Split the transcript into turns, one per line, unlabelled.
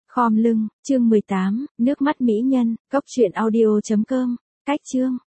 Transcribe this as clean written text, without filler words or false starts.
Khom lưng, chương 18, nước mắt mỹ nhân, cốc truyện audio.com, cách chương.